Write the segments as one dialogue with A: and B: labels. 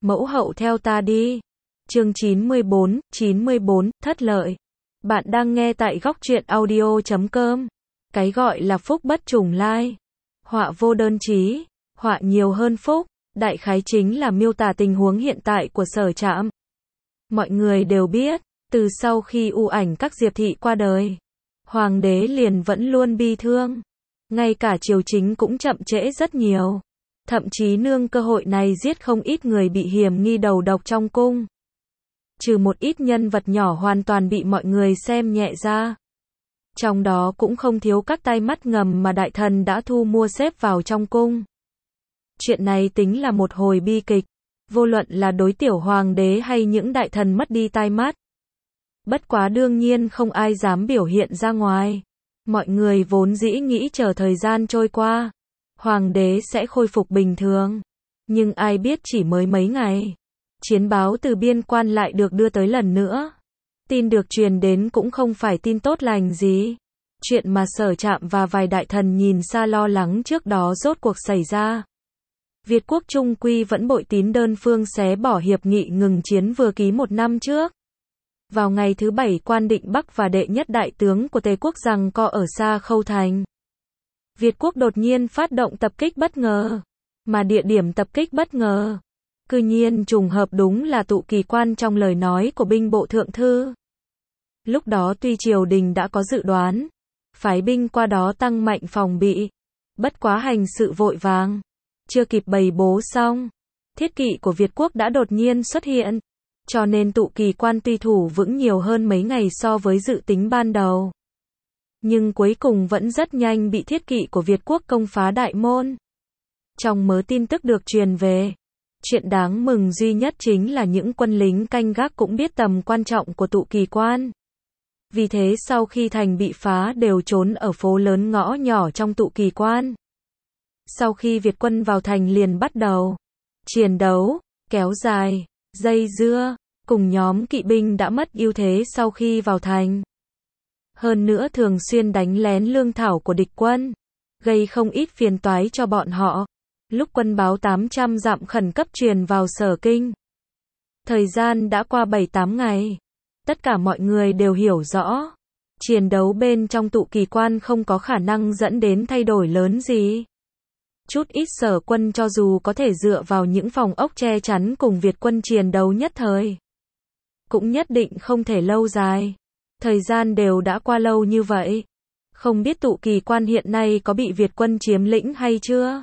A: Mẫu hậu theo ta đi. Chương 94, thất lợi. Bạn đang nghe tại góc truyện audio.com. Cái gọi là phúc bất trùng lai, họa vô đơn chí, họa nhiều hơn phúc, đại khái chính là miêu tả tình huống hiện tại của Sở Trạm. Mọi người đều biết, từ sau khi u ảnh các Diệp thị qua đời, hoàng đế liền vẫn luôn bi thương. Ngay cả triều chính cũng chậm trễ rất nhiều. Thậm chí nương cơ hội này giết không ít người bị hiểm nghi đầu độc trong cung. Trừ một ít nhân vật nhỏ hoàn toàn bị mọi người xem nhẹ ra. Trong đó cũng không thiếu các tai mắt ngầm mà đại thần đã thu mua xếp vào trong cung. Chuyện này tính là một hồi bi kịch, vô luận là đối tiểu hoàng đế hay những đại thần mất đi tai mắt. Bất quá đương nhiên không ai dám biểu hiện ra ngoài. Mọi người vốn dĩ nghĩ chờ thời gian trôi qua, hoàng đế sẽ khôi phục bình thường. Nhưng ai biết chỉ mới mấy ngày, chiến báo từ biên quan lại được đưa tới lần nữa. Tin được truyền đến cũng không phải tin tốt lành gì. Chuyện mà Sở Trạm và vài đại thần nhìn xa lo lắng trước đó rốt cuộc xảy ra. Việt quốc trung quy vẫn bội tín đơn phương xé bỏ hiệp nghị ngừng chiến vừa ký một năm trước. Vào ngày thứ Bảy, Quan Định Bắc và đệ nhất đại tướng của Tề quốc giằng co ở Sa Khâu Thành. Việt quốc đột nhiên phát động tập kích bất ngờ, mà địa điểm tập kích bất ngờ cư nhiên trùng hợp đúng là Tụ Kỳ Quan trong lời nói của binh bộ thượng thư. Lúc đó tuy triều đình đã có dự đoán, phái binh qua đó tăng mạnh phòng bị, bất quá hành sự vội vàng, chưa kịp bày bố xong, thiết kỵ của Việt quốc đã đột nhiên xuất hiện, cho nên Tụ Kỳ Quan tuy thủ vững nhiều hơn mấy ngày so với dự tính ban đầu, nhưng cuối cùng vẫn rất nhanh bị thiết kỵ của Việt quốc công phá đại môn. Trong mớ tin tức được truyền về, chuyện đáng mừng duy nhất chính là những quân lính canh gác cũng biết tầm quan trọng của Tụ Kỳ Quan. Vì thế sau khi thành bị phá đều trốn ở phố lớn ngõ nhỏ trong Tụ Kỳ Quan. Sau khi Việt quân vào thành liền bắt đầu chiến đấu, kéo dài, dây dưa, cùng nhóm kỵ binh đã mất ưu thế sau khi vào thành. Hơn nữa thường xuyên đánh lén lương thảo của địch quân, gây không ít phiền toái cho bọn họ. Lúc quân báo 800 dặm khẩn cấp truyền vào Sở Kinh, thời gian đã qua 7-8 ngày. Tất cả mọi người đều hiểu rõ, chiến đấu bên trong Tụ Kỳ Quan không có khả năng dẫn đến thay đổi lớn gì. Chút ít Sở quân cho dù có thể dựa vào những phòng ốc che chắn cùng Việt quân chiến đấu nhất thời, cũng nhất định không thể lâu dài. Thời gian đều đã qua lâu như vậy, không biết Tụ Kỳ Quan hiện nay có bị Việt quân chiếm lĩnh hay chưa?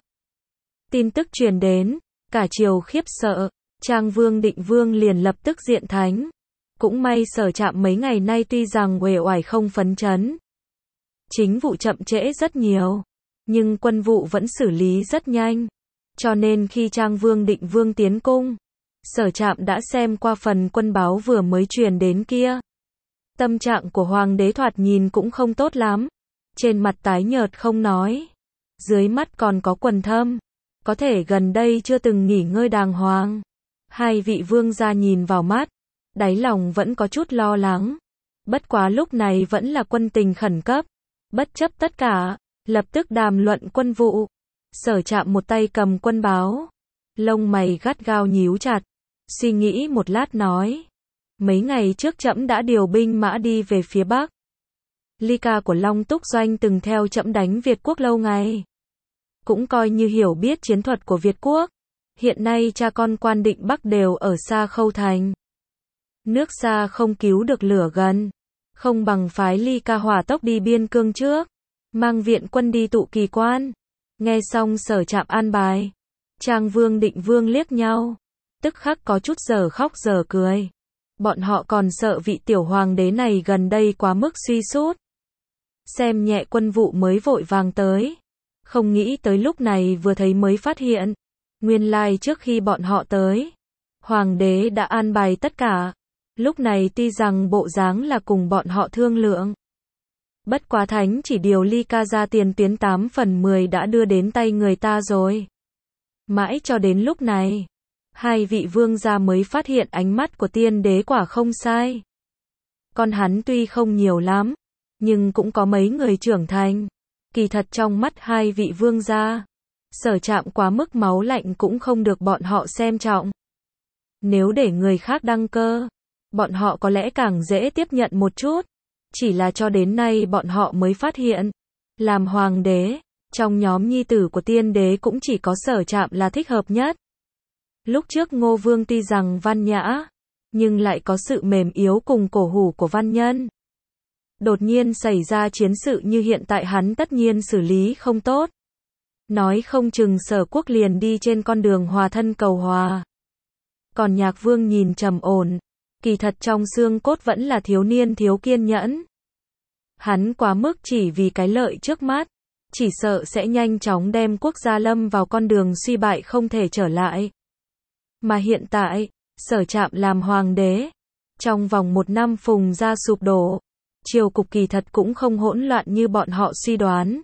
A: Tin tức truyền đến, cả triều khiếp sợ, Trang Vương Định Vương liền lập tức diện thánh. Cũng may Sở Trạm mấy ngày nay tuy rằng uể oải không phấn chấn, chính vụ chậm trễ rất nhiều, nhưng quân vụ vẫn xử lý rất nhanh. Cho nên khi Trang Vương Định Vương tiến cung, Sở Trạm đã xem qua phần quân báo vừa mới truyền đến kia. Tâm trạng của hoàng đế thoạt nhìn cũng không tốt lắm, trên mặt tái nhợt không nói, dưới mắt còn có quầng thâm, có thể gần đây chưa từng nghỉ ngơi đàng hoàng. Hai vị vương gia nhìn vào mắt, đáy lòng vẫn có chút lo lắng. Bất quá lúc này vẫn là quân tình khẩn cấp, bất chấp tất cả, lập tức đàm luận quân vụ. Sở Trạm một tay cầm quân báo, lông mày gắt gao nhíu chặt, suy nghĩ một lát nói: mấy ngày trước trẫm đã điều binh mã đi về phía Bắc. Ly Ca của Long Túc Doanh từng theo trẫm đánh Việt quốc lâu ngày, cũng coi như hiểu biết chiến thuật của Việt quốc. Hiện nay cha con Quan Định Bắc đều ở Sa Khâu Thành. Nước xa không cứu được lửa gần, không bằng phái Ly Ca hỏa tốc đi biên cương trước, mang viện quân đi Tụ Kỳ Quan. Nghe xong Sở Trạm an bài, Trang Vương Định Vương liếc nhau, tức khắc có chút giờ khóc giờ cười. Bọn họ còn sợ vị tiểu hoàng đế này gần đây quá mức suy sút, xem nhẹ quân vụ mới vội vàng tới. Không nghĩ tới lúc này vừa thấy mới phát hiện, nguyên lai trước khi bọn họ tới, hoàng đế đã an bài tất cả. Lúc này tuy rằng bộ dáng là cùng bọn họ thương lượng, bất quá thánh chỉ điều Ly Ca ra tiền tuyến 8/10 đã đưa đến tay người ta rồi. Mãi cho đến lúc này, hai vị vương gia mới phát hiện ánh mắt của tiên đế quả không sai. Con hắn tuy không nhiều lắm, nhưng cũng có mấy người trưởng thành. Kỳ thật trong mắt hai vị vương gia, Sở Trạm quá mức máu lạnh cũng không được bọn họ xem trọng. Nếu để người khác đăng cơ, bọn họ có lẽ càng dễ tiếp nhận một chút. Chỉ là cho đến nay bọn họ mới phát hiện, làm hoàng đế, trong nhóm nhi tử của tiên đế cũng chỉ có Sở Trạm là thích hợp nhất. Lúc trước Ngô Vương tuy rằng văn nhã, nhưng lại có sự mềm yếu cùng cổ hủ của văn nhân. Đột nhiên xảy ra chiến sự như hiện tại hắn tất nhiên xử lý không tốt. Nói không chừng Sở Quốc liền đi trên con đường hòa thân cầu hòa. Còn Nhạc Vương nhìn trầm ổn, kỳ thật trong xương cốt vẫn là thiếu niên thiếu kiên nhẫn. Hắn quá mức chỉ vì cái lợi trước mắt, chỉ sợ sẽ nhanh chóng đem quốc gia lâm vào con đường suy bại không thể trở lại. Mà hiện tại, Sở Trạm làm hoàng đế, trong vòng 1 năm Phùng gia sụp đổ, triều cục kỳ thật cũng không hỗn loạn như bọn họ suy đoán.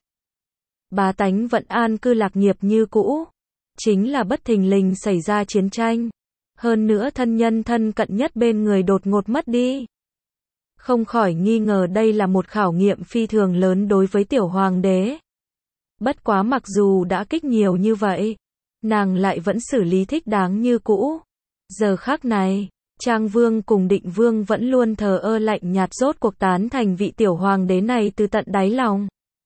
A: Bá tánh vẫn an cư lạc nghiệp như cũ, chính là bất thình lình xảy ra chiến tranh. Hơn nữa thân nhân thân cận nhất bên người đột ngột mất đi. Không khỏi nghi ngờ đây là một khảo nghiệm phi thường lớn đối với tiểu hoàng đế. Bất quá mặc dù đã kích nhiều như vậy, nàng lại vẫn xử lý thích đáng như cũ. Giờ khắc này, Trang Vương cùng Định Vương vẫn luôn thờ ơ lạnh nhạt rốt cuộc tán thành vị tiểu hoàng đế này từ tận đáy lòng.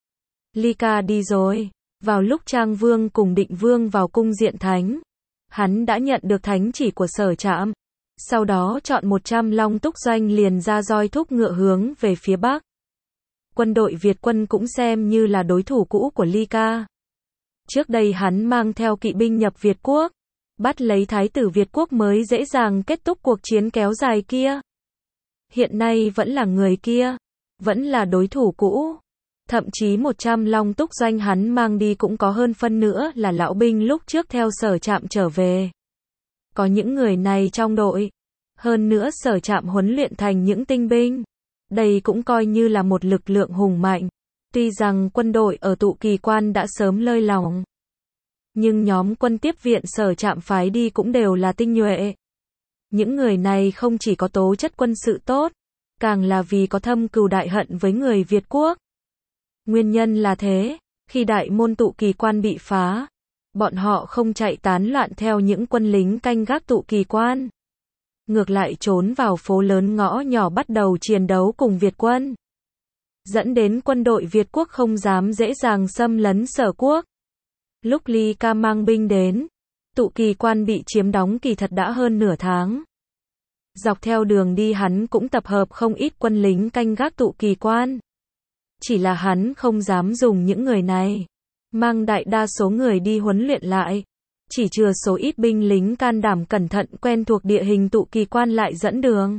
A: Ly Ca đi rồi, vào lúc Trang Vương cùng Định Vương vào cung diện thánh, hắn đã nhận được thánh chỉ của Sở Trạm. Sau đó chọn 100 long túc doanh liền ra roi thúc ngựa hướng về phía Bắc. Quân đội Việt quân cũng xem như là đối thủ cũ của Ly Ca. Trước đây hắn mang theo kỵ binh nhập Việt quốc, bắt lấy thái tử Việt quốc mới dễ dàng kết thúc cuộc chiến kéo dài kia. Hiện nay vẫn là người kia, vẫn là đối thủ cũ. Thậm chí 100 long túc doanh hắn mang đi cũng có hơn phân nữa là lão binh lúc trước theo Sở Trạm trở về. Có những người này trong đội. Hơn nữa Sở Trạm huấn luyện thành những tinh binh. Đây cũng coi như là một lực lượng hùng mạnh. Tuy rằng quân đội ở Tụ Kỳ Quan đã sớm lơi lỏng, nhưng nhóm quân tiếp viện Sở Trạm phái đi cũng đều là tinh nhuệ. Những người này không chỉ có tố chất quân sự tốt, càng là vì có thâm cừu đại hận với người Việt quốc. Nguyên nhân là thế, khi đại môn Tụ Kỳ Quan bị phá, bọn họ không chạy tán loạn theo những quân lính canh gác Tụ Kỳ Quan. Ngược lại trốn vào phố lớn ngõ nhỏ bắt đầu chiến đấu cùng Việt quân. Dẫn đến quân đội Việt quốc không dám dễ dàng xâm lấn Sở quốc. Lúc Ly Ca mang binh đến, Tụ Kỳ Quan bị chiếm đóng kỳ thật đã hơn nửa tháng. Dọc theo đường đi hắn cũng tập hợp không ít quân lính canh gác Tụ Kỳ Quan. Chỉ là hắn không dám dùng những người này, mang đại đa số người đi huấn luyện lại. Chỉ chừa số ít binh lính can đảm cẩn thận quen thuộc địa hình Tụ Kỳ Quan lại dẫn đường.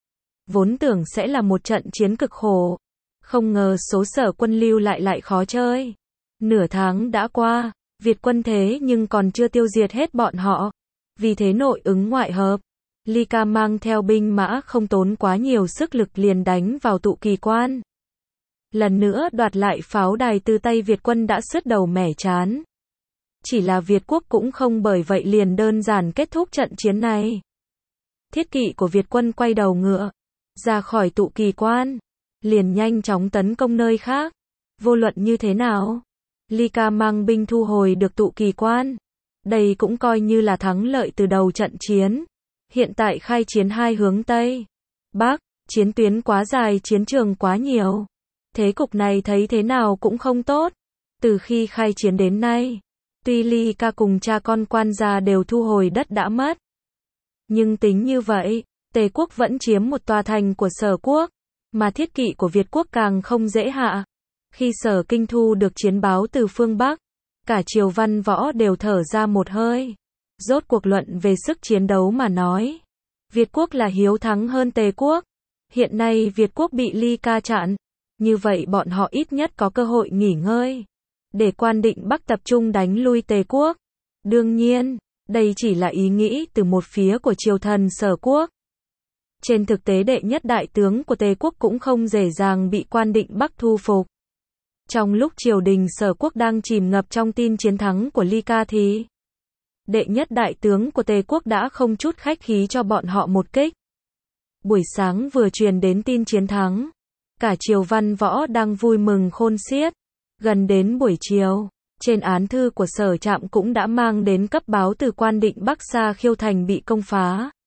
A: Vốn tưởng sẽ là một trận chiến cực khổ, không ngờ số Sở quân lưu lại khó chơi. Nửa tháng đã qua, Việt quân thế nhưng còn chưa tiêu diệt hết bọn họ. Vì thế nội ứng ngoại hợp, Ly Ca mang theo binh mã không tốn quá nhiều sức lực liền đánh vào Tụ Kỳ Quan. Lần nữa đoạt lại pháo đài từ tay Việt quân đã sứt đầu mẻ trán. Chỉ là Việt quốc cũng không bởi vậy liền đơn giản kết thúc trận chiến này. Thiết kỵ của Việt quân quay đầu ngựa, ra khỏi Tụ Kỳ Quan, liền nhanh chóng tấn công nơi khác. Vô luận như thế nào, Ly Ca mang binh thu hồi được Tụ Kỳ Quan. Đây cũng coi như là thắng lợi từ đầu trận chiến. Hiện tại khai chiến hai hướng Tây, Bắc, chiến tuyến quá dài, chiến trường quá nhiều. Thế cục này thấy thế nào cũng không tốt. Từ khi khai chiến đến nay, tuy Ly Ca cùng cha con quan gia đều thu hồi đất đã mất, nhưng tính như vậy, Tề quốc vẫn chiếm một tòa thành của Sở quốc, mà thiết kỵ của Việt quốc càng không dễ hạ. Khi Sở Kinh thu được chiến báo từ phương Bắc, cả triều văn võ đều thở ra một hơi. Rốt cuộc luận về sức chiến đấu mà nói, Việt quốc là hiếu thắng hơn Tề quốc. Hiện nay Việt quốc bị Ly Ca chặn, như vậy bọn họ ít nhất có cơ hội nghỉ ngơi, để Quan Định Bắc tập trung đánh lui Tề quốc. Đương nhiên, đây chỉ là ý nghĩ từ một phía của triều thần Sở quốc. Trên thực tế đệ nhất đại tướng của Tề quốc cũng không dễ dàng bị Quan Định Bắc thu phục. Trong lúc triều đình Sở quốc đang chìm ngập trong tin chiến thắng của Ly Ca thì đệ nhất đại tướng của Tề quốc đã không chút khách khí cho bọn họ một kích. Buổi sáng vừa truyền đến tin chiến thắng, cả triều văn võ đang vui mừng khôn xiết. Gần đến buổi chiều, trên án thư của Sở Trạm cũng đã mang đến cấp báo từ Quan Định Bắc Sa Khiêu thành bị công phá.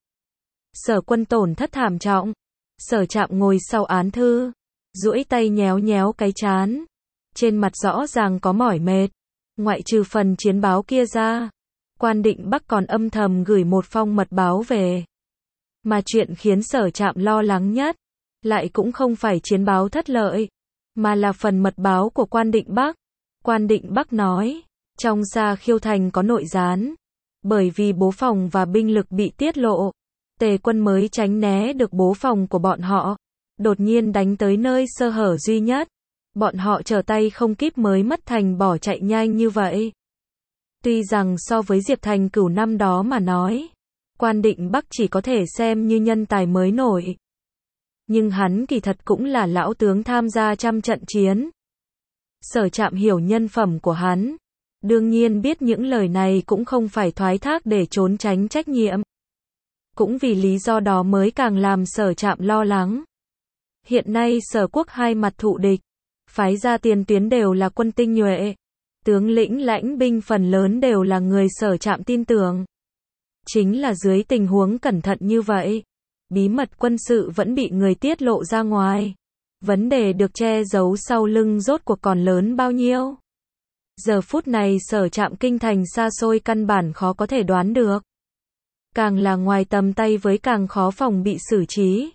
A: Sở Quân tổn thất thảm trọng. Sở Trạm ngồi sau án thư, duỗi tay nhéo nhéo cái trán. Trên mặt rõ ràng có mỏi mệt. Ngoại trừ phần chiến báo kia ra, Quan Định Bắc còn âm thầm gửi một phong mật báo về. Mà chuyện khiến Sở Trạm lo lắng nhất, lại cũng không phải chiến báo thất lợi, mà là phần mật báo của Quan Định Bắc. Quan Định Bắc nói, trong Sa Khiêu Thành có nội gián. Bởi vì bố phòng và binh lực bị tiết lộ, Tề quân mới tránh né được bố phòng của bọn họ. Đột nhiên đánh tới nơi sơ hở duy nhất. Bọn họ trở tay không kịp mới mất thành bỏ chạy nhanh như vậy. Tuy rằng so với Diệp Thành Cửu năm đó mà nói, Quan Định Bắc chỉ có thể xem như nhân tài mới nổi. Nhưng hắn kỳ thật cũng là lão tướng tham gia trăm trận chiến. Sở Trạm hiểu nhân phẩm của hắn. Đương nhiên biết những lời này cũng không phải thoái thác để trốn tránh trách nhiệm. Cũng vì lý do đó mới càng làm Sở Trạm lo lắng. Hiện nay Sở Quốc hai mặt thụ địch, phái ra tiền tuyến đều là quân tinh nhuệ. Tướng lĩnh lãnh binh phần lớn đều là người Sở Trạm tin tưởng. Chính là dưới tình huống cẩn thận như vậy, bí mật quân sự vẫn bị người tiết lộ ra ngoài. Vấn đề được che giấu sau lưng rốt cuộc còn lớn bao nhiêu. Giờ phút này Sở Trạm kinh thành xa xôi căn bản khó có thể đoán được. Càng là ngoài tầm tay với càng khó phòng bị xử trí.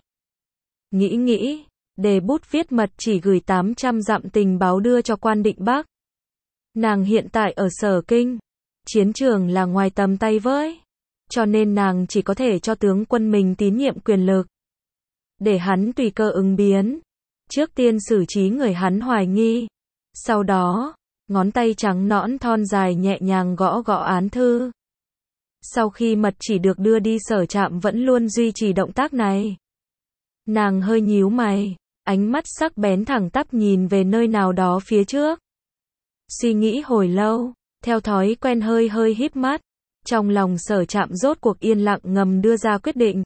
A: Nghĩ, đề bút viết mật chỉ gửi 800 dặm tình báo đưa cho Quan Định Bắc. Nàng hiện tại ở Sở Kinh, chiến trường là ngoài tầm tay với. Cho nên nàng chỉ có thể cho tướng quân mình tín nhiệm quyền lực. Để hắn tùy cơ ứng biến. Trước tiên xử trí người hắn hoài nghi. Sau đó, ngón tay trắng nõn thon dài nhẹ nhàng gõ gõ án thư. Sau khi mật chỉ được đưa đi Sở Trạm vẫn luôn duy trì động tác này. Nàng hơi nhíu mày, ánh mắt sắc bén thẳng tắp nhìn về nơi nào đó phía trước. Suy nghĩ hồi lâu, theo thói quen hơi híp mắt. Trong lòng Sở Trạm rốt cuộc yên lặng ngầm đưa ra quyết định.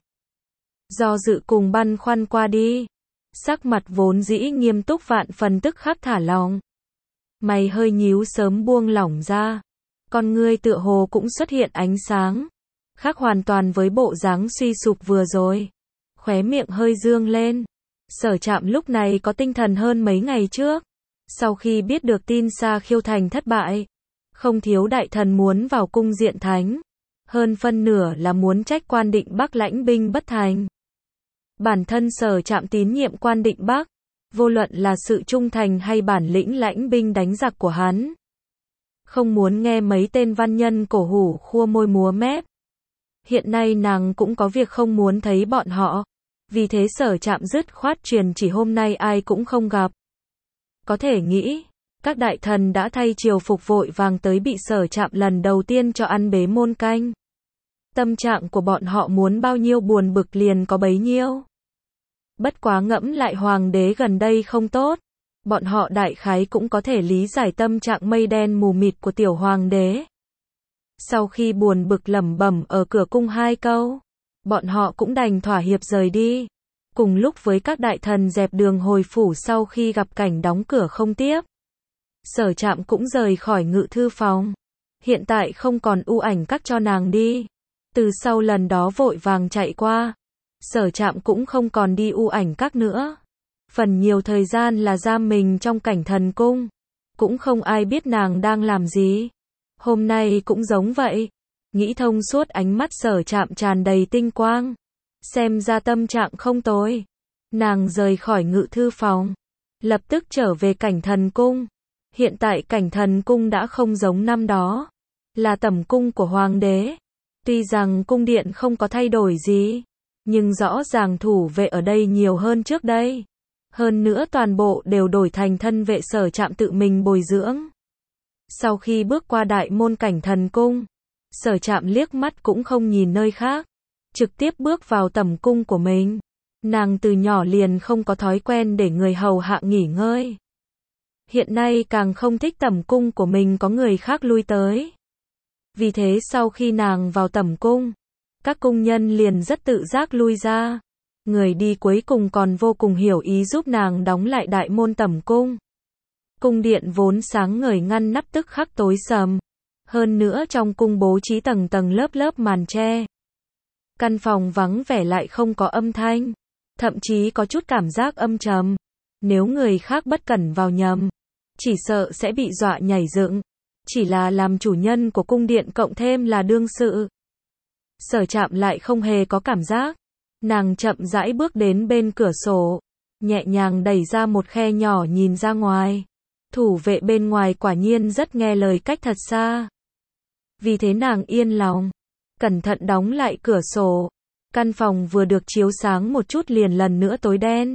A: Do dự cùng băn khoăn qua đi. Sắc mặt vốn dĩ nghiêm túc vạn phần tức khắc thả lỏng. Mày hơi nhíu sớm buông lỏng ra. Con ngươi tựa hồ cũng xuất hiện ánh sáng. Khác hoàn toàn với bộ dáng suy sụp vừa rồi. Khóe miệng hơi dương lên. Sở Trạm lúc này có tinh thần hơn mấy ngày trước. Sau khi biết được tin Sa Khiêu Thành thất bại, không thiếu đại thần muốn vào cung diện thánh. Hơn phân nửa là muốn trách Quan Định Bắc lãnh binh bất thành. Bản thân Sở Trạm tín nhiệm Quan Định Bắc, vô luận là sự trung thành hay bản lĩnh lãnh binh đánh giặc của hắn. Không muốn nghe mấy tên văn nhân cổ hủ khua môi múa mép. Hiện nay nàng cũng có việc không muốn thấy bọn họ. Vì thế Sở Trạm dứt khoát truyền chỉ hôm nay ai cũng không gặp. Có thể nghĩ, các đại thần đã thay triều phục vội vàng tới bị Sở Trạm lần đầu tiên cho ăn bế môn canh. Tâm trạng của bọn họ muốn bao nhiêu buồn bực liền có bấy nhiêu. Bất quá ngẫm lại hoàng đế gần đây không tốt. Bọn họ đại khái cũng có thể lý giải tâm trạng mây đen mù mịt của tiểu hoàng đế. Sau khi buồn bực lẩm bẩm ở cửa cung 2 câu, bọn họ cũng đành thỏa hiệp rời đi. Cùng lúc với các đại thần dẹp đường hồi phủ sau khi gặp cảnh đóng cửa không tiếp. Sở Trạm cũng rời khỏi ngự thư phòng. Hiện tại không còn u ảnh các cho nàng đi. Từ sau lần đó vội vàng chạy qua, Sở Trạm cũng không còn đi u ảnh các nữa. Phần nhiều thời gian là giam mình trong cảnh thần cung. Cũng không ai biết nàng đang làm gì. Hôm nay cũng giống vậy. Nghĩ thông suốt ánh mắt Sở Trạm tràn đầy tinh quang. Xem ra tâm trạng không tồi. Nàng rời khỏi ngự thư phòng. Lập tức trở về cảnh thần cung. Hiện tại cảnh thần cung đã không giống năm đó. Là tẩm cung của hoàng đế. Tuy rằng cung điện không có thay đổi gì. Nhưng rõ ràng thủ vệ ở đây nhiều hơn trước đây. Hơn nữa toàn bộ đều đổi thành thân vệ Sở Trạm tự mình bồi dưỡng. Sau khi bước qua đại môn cảnh thần cung, Sở Trạm liếc mắt cũng không nhìn nơi khác. Trực tiếp bước vào tẩm cung của mình. Nàng từ nhỏ liền không có thói quen để người hầu hạ nghỉ ngơi. Hiện nay càng không thích tẩm cung của mình có người khác lui tới. Vì thế sau khi nàng vào tẩm cung, các cung nhân liền rất tự giác lui ra. Người đi cuối cùng còn vô cùng hiểu ý giúp nàng đóng lại đại môn tẩm cung. Cung điện vốn sáng ngời ngăn nắp tức khắc tối sầm. Hơn nữa trong cung bố trí tầng tầng lớp lớp màn tre. Căn phòng vắng vẻ lại không có âm thanh, thậm chí có chút cảm giác âm trầm. Nếu người khác bất cẩn vào nhầm, chỉ sợ sẽ bị dọa nhảy dựng. Chỉ là làm chủ nhân của cung điện cộng thêm là đương sự. Sở Trạm lại không hề có cảm giác. Nàng chậm rãi bước đến bên cửa sổ, nhẹ nhàng đẩy ra một khe nhỏ nhìn ra ngoài. Thủ vệ bên ngoài quả nhiên rất nghe lời cách thật xa. Vì thế nàng yên lòng, cẩn thận đóng lại cửa sổ. Căn phòng vừa được chiếu sáng một chút liền lần nữa tối đen.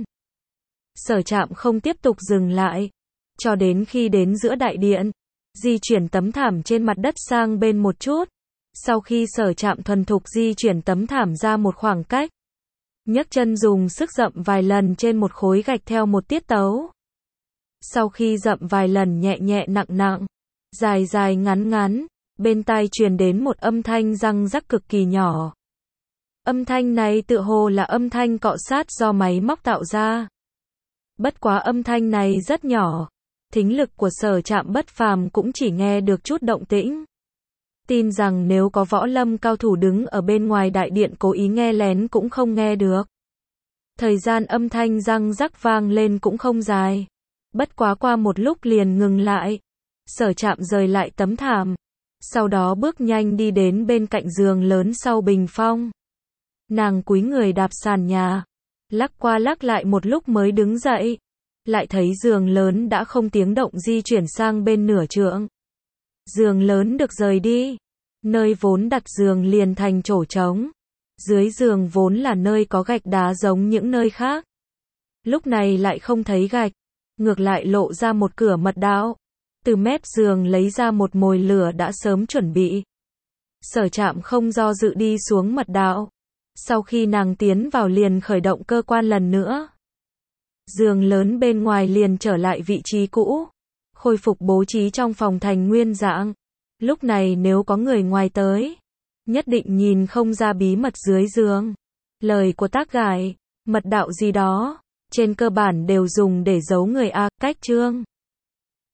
A: Sở Trạm không tiếp tục dừng lại, cho đến khi đến giữa đại điện, di chuyển tấm thảm trên mặt đất sang bên một chút. Sau khi Sở Trạm thuần thục di chuyển tấm thảm ra một khoảng cách, nhấc chân dùng sức dậm vài lần trên một khối gạch theo một tiết tấu. Sau khi dậm vài lần nhẹ nhẹ nặng nặng, dài dài ngắn ngắn, bên tai truyền đến một âm thanh răng rắc cực kỳ nhỏ. Âm thanh này tựa hồ là âm thanh cọ sát do máy móc tạo ra. Bất quá âm thanh này rất nhỏ, thính lực của Sở Trạm bất phàm cũng chỉ nghe được chút động tĩnh. Tin rằng nếu có võ lâm cao thủ đứng ở bên ngoài đại điện cố ý nghe lén cũng không nghe được. Thời gian âm thanh răng rắc vang lên cũng không dài. Bất quá qua một lúc liền ngừng lại. Sở Trạm rời lại tấm thảm. Sau đó bước nhanh đi đến bên cạnh giường lớn sau bình phong. Nàng cúi người đạp sàn nhà, lắc qua lắc lại một lúc mới đứng dậy. Lại thấy giường lớn đã không tiếng động di chuyển sang bên nửa trượng. Giường lớn được rời đi. Nơi vốn đặt giường liền thành chỗ trống. Dưới giường vốn là nơi có gạch đá giống những nơi khác. Lúc này lại không thấy gạch. Ngược lại lộ ra một cửa mật đạo. Từ mép giường lấy ra một mồi lửa đã sớm chuẩn bị. Sở Trạm không do dự đi xuống mật đạo. Sau khi nàng tiến vào liền khởi động cơ quan lần nữa. Giường lớn bên ngoài liền trở lại vị trí cũ. Khôi phục bố trí trong phòng thành nguyên dạng. Lúc này nếu có người ngoài tới, nhất định nhìn không ra bí mật dưới giường. Lời của tác gải, mật đạo gì đó, trên cơ bản đều dùng để giấu người a. Cách chương